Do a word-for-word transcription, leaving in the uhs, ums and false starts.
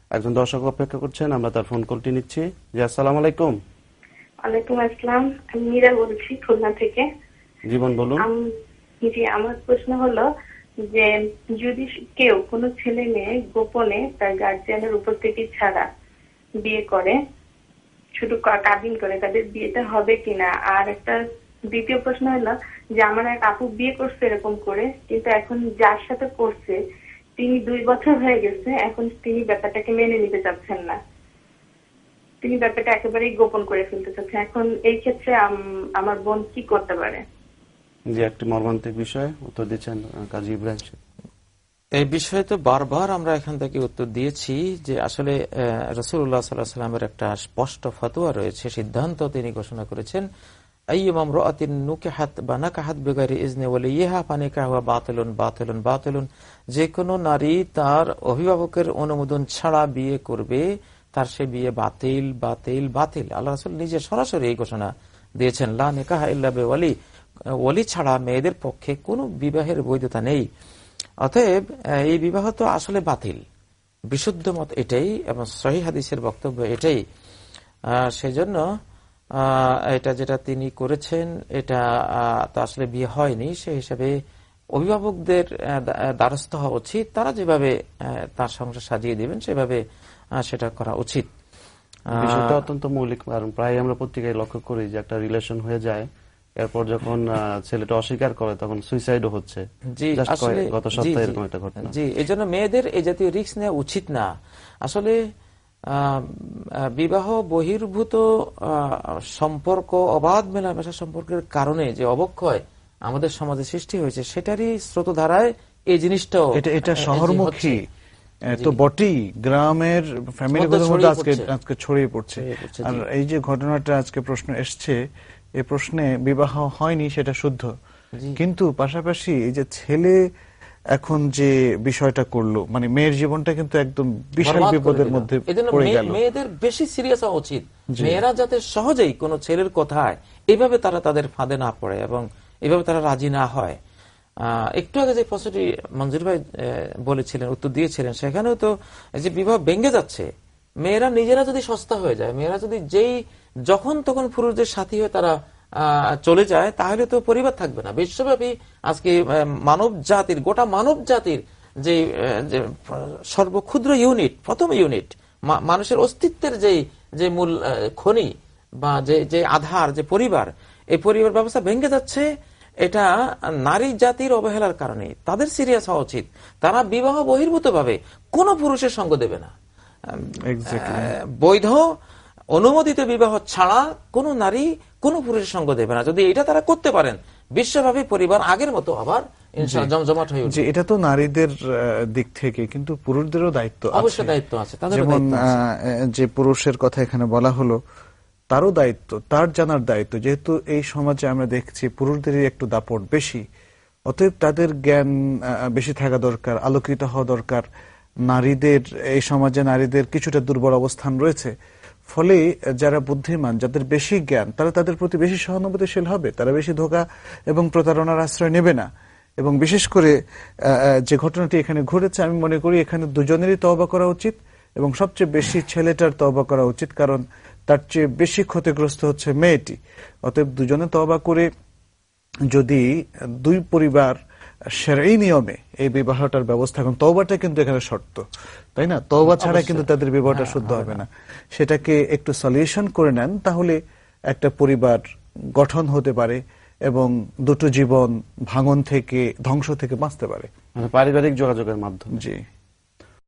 একজন দর্শক অপেক্ষা করছেন, আমরা তার ফোন কলটি নিচ্ছি। জি, আসসালামু আলাইকুম। ওয়ালাইকুম আসসালাম, আমি মীরা বলছি খুলনা থেকে। জীবন বলুন। জি, আমার প্রশ্ন হলো যে যদি কেউ কোনো ছেলে মেয়ে গোপনে তার গার্জিয়ানের উপস্থিতি ছাড়া বিয়ে করে, শুধু কাবিন করে, তাদের বিয়েটা হবে কিনা? আর একটা দ্বিতীয় প্রশ্ন হলো যে আমার এক আপু বিয়ে করছে এরকম করে, কিন্তু এখন যার সাথে করছে তিনি দুই বছর হয়ে গেছে, এখন তিনি ব্যাপারটাকে মেনে নিতে চাচ্ছেন না, তিনি ব্যাপারটা একেবারেই গোপন করে ফেলতে চাচ্ছেন। এখন এই ক্ষেত্রে আমার বোন কি করতে পারে? জি, একটি মর্মান্তিক বিষয়, উত্তর দিচ্ছেন কাজী ইব্রাহিম। এই বিষয়ে তো বারবার আমরা এখান থেকে উত্তর দিয়েছি যে আসলে রাসূলুল্লাহ সাল্লাল্লাহু আলাইহি ওয়াসাল্লামের একটা স্পষ্ট ফতোয়া রয়েছে, সিদ্ধান্ত তিনি ঘোষণা করেছেন, আইয়ুমা ইমরাআতিন নুকিহাত বা নাকাহাত বিগাইরি ইজনি ওয়ালিয়্যিহা ফানিকাহুহা বাতিলুন বাতিলুন বাতিলুন। যে কোনো নারী তার অভিভাবকের অনুমোদন ছাড়া বিয়ে করবে, তার সে বিয়ে বাতিল বাতিল বাতিল। আল্লাহ রাসূল নিজে সরাসরি এই ঘোষণা দিয়েছেন, লা নিকাহা ইল্লা বিওয়ালি, ওয়ালি ছাড়া মেয়েদের পক্ষে কোনো বিবাহের বৈধতা নেই। অতএব এই বিবাহ তো আসলে বাতিল, বিশুদ্ধ মত এটাই এবং সহিহ হাদিসের বক্তব্য এটাই। সেজন্য এটা যেটা তিনি করেছেন এটা তো আসলে বিয়ে হয়নি, সেই হিসাবে অভিভাবকদের দ্বারস্থ হওয়া উচিত, তারা যেভাবে তার সংসার সাজিয়ে দিবেন সেভাবে সেটা করা উচিত। বিষয়টা অত্যন্ত মৌলিক, কারণ প্রায় আমরা পত্রিকায় লক্ষ্য করি যে একটা রিলেশন হয়ে যায়, এরপর যখন ছেলেটা অস্বীকার করে তখন সুইসাইডও হচ্ছে। গত সপ্তাহে এরকম একটা ঘটনা। জি, এই জন্য মেয়েদের এই জাতীয় রিস্ক নেওয়া উচিত না। আসলে বিবাহ বহির্ভূত সম্পর্ক, অবাধ মেলামেশা সম্পর্কের কারণে যে অবক্ষয় আমাদের সমাজে সৃষ্টি হয়েছে সেটারই স্রোতধারায় এই জিনিসটাও এটা এটা শহরমুখী তো বটেই, গ্রামের ফ্যামিলিগুলোর মধ্যে আজকে আজকে ছড়িয়ে পড়ছে। আর এই যে ঘটনাটা আজকে প্রশ্ন এসছে, এই প্রশ্নে বিবাহ হয়নি সেটা শুদ্ধ, কিন্তু পাশাপাশি এই যে ছেলে এখন যে বিষয়টা করলো, মানে মেয়ের জীবনটা কিন্তু একদম বিশাল বিপদের মধ্যে পড়ে গেল। মেয়েদের বেশি সিরিয়াস হওয়া উচিত, মেয়েরা যাতে সহজেই কোনো ছেলের কথায় এইভাবে তারা তাদের ফাঁদে না পড়ে এবং এইভাবে তারা রাজি না হয়। একটু আগে যে প্রশ্নটি মঞ্জুর ভাই বলেছিলেন, উত্তর দিয়েছিলেন, সেখানেও তো যে বিবাহ ভেঙে যাচ্ছে, মেয়েরা নিজেরা যদি সস্তা হয়ে যায়, মেয়েরা যদি যেই যখন তখন পুরুষদের সাথী হয়ে তারা চলে যায়, তাহলে তো পরিবার থাকবে না। বিশ্বব্যাপী আজকে মানব জাতির, গোটা মানব জাতির যে সর্বক্ষুদ্র ইউনিট, প্রথম ইউনিট, মানুষের অস্তিত্বের যে যে মূল খনি বা যে যে আধার, যে পরিবার, এই পরিবার ব্যবস্থা ভেঙে যাচ্ছে। এটা নারী জাতির অবহেলার কারণে। তাদের সিরিয়াস হওয়া উচিত, তারা বিবাহ বহির্ভূত ভাবে কোন পুরুষের সঙ্গ দেবে না। বৈধ অনুমোদিত বিবাহ ছাড়া কোন নারী কোন পুরুষের সঙ্গ দেবে না। যদি এটা তারা করতে পারেন, বিশ্বব্যাপী পরিবার আগের মতো আবার জমজমাট হয়ে উঠবে। এটা তো নারীদের দিক থেকে, কিন্তু পুরুষদেরও দায়িত্ব আছে, অবশ্যই দায়িত্ব আছে। যেমন যে পুরুষের কথা এখানে বলা হলো, তারও দায়িত্ব, তার জানার দায়িত্ব। যেহেতু এই সমাজে আমরা দেখছি পুরুষদেরই একটু দাপট বেশি, অতএব তাদের জ্ঞান বেশি থাকা দরকার, আলোকিত হওয়া দরকার। নারীদের এই সমাজে নারীদের কিছুটা দুর্বল অবস্থান রয়েছে, ফলে যারা বুদ্ধিমান, যাদের বেশি জ্ঞান, তারা তাদের প্রতি বেশি সহানুভূতিশীল হবে, তারা বেশি ধোঁকা এবং প্রতারণার আশ্রয় নেবে না। এবং বিশেষ করে যে ঘটনাটি এখানে ঘটেছে, আমি মনে করি এখানে দুজনেরই তওবা করা উচিত এবং সবচেয়ে বেশি ছেলেটার তওবা করা উচিত, কারণ তার চেয়ে বেশি ক্ষতিগ্রস্ত হচ্ছে মেয়েটি। অতএব দুজনে তওবা করে যদি দুই পরিবার শরঈ নিয়মে এই বিবাহটার ব্যবস্থা, এখন তওবাটা কিন্তু এখানে শর্ত, তাই না? তওবা ছাড়া কিন্তু তাদের বিবাহটা শুদ্ধ হবে না। সেটাকে একটু সলিউশন করে নেন, তাহলে একটা পরিবার গঠন হতে পারে এবং দুটো জীবন ভাঙন থেকে, ধ্বংস থেকে বাঁচতে পারে, পারিবারিক যোগাযোগের মাধ্যমে। জি।